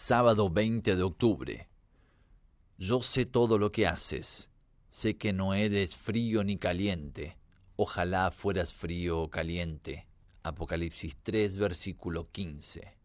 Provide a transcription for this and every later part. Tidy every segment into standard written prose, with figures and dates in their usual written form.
Sábado 20 de octubre. Yo sé todo lo que haces. Sé que no eres frío ni caliente. Ojalá fueras frío o caliente. Apocalipsis 3, versículo 15.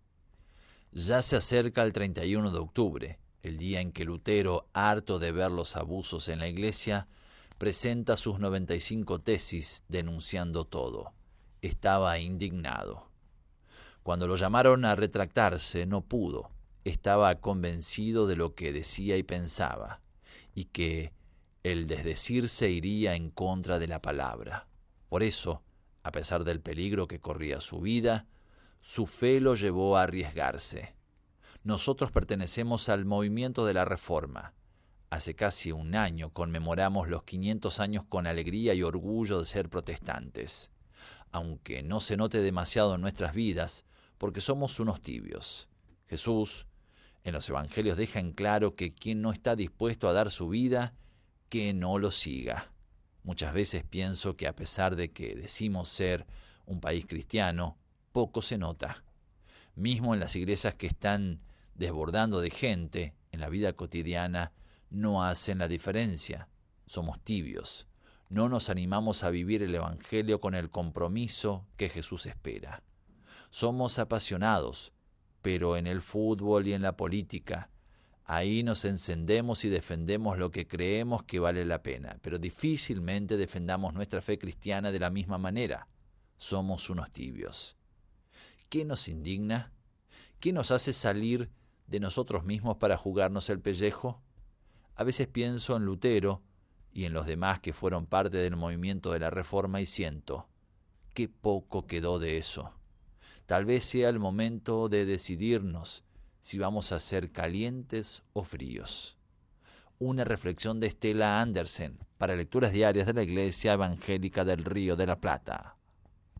Ya se acerca el 31 de octubre, el día en que Lutero, harto de ver los abusos en la Iglesia, presenta sus 95 tesis denunciando todo. Estaba indignado. Cuando lo llamaron a retractarse, no pudo. Estaba convencido de lo que decía y pensaba, y que el desdecirse iría en contra de la palabra. Por eso, a pesar del peligro que corría su vida, su fe lo llevó a arriesgarse. Nosotros pertenecemos al movimiento de la Reforma. Hace casi un año conmemoramos los 500 años con alegría y orgullo de ser protestantes, aunque no se note demasiado en nuestras vidas, porque somos unos tibios. Jesús, en los evangelios, deja en claro que quien no está dispuesto a dar su vida, que no lo siga. Muchas veces pienso que a pesar de que decimos ser un país cristiano, poco se nota. Mismo en las iglesias que están desbordando de gente, en la vida cotidiana, no hacen la diferencia. Somos tibios. No nos animamos a vivir el evangelio con el compromiso que Jesús espera. Somos apasionados, pero en el fútbol y en la política, ahí nos encendemos y defendemos lo que creemos que vale la pena, pero difícilmente defendamos nuestra fe cristiana de la misma manera. Somos unos tibios. ¿Qué nos indigna? ¿Qué nos hace salir de nosotros mismos para jugarnos el pellejo? A veces pienso en Lutero y en los demás que fueron parte del movimiento de la Reforma y siento, qué poco quedó de eso. Tal vez sea el momento de decidirnos si vamos a ser calientes o fríos. Una reflexión de Stella Andersen para Lecturas Diarias de la Iglesia Evangélica del Río de la Plata.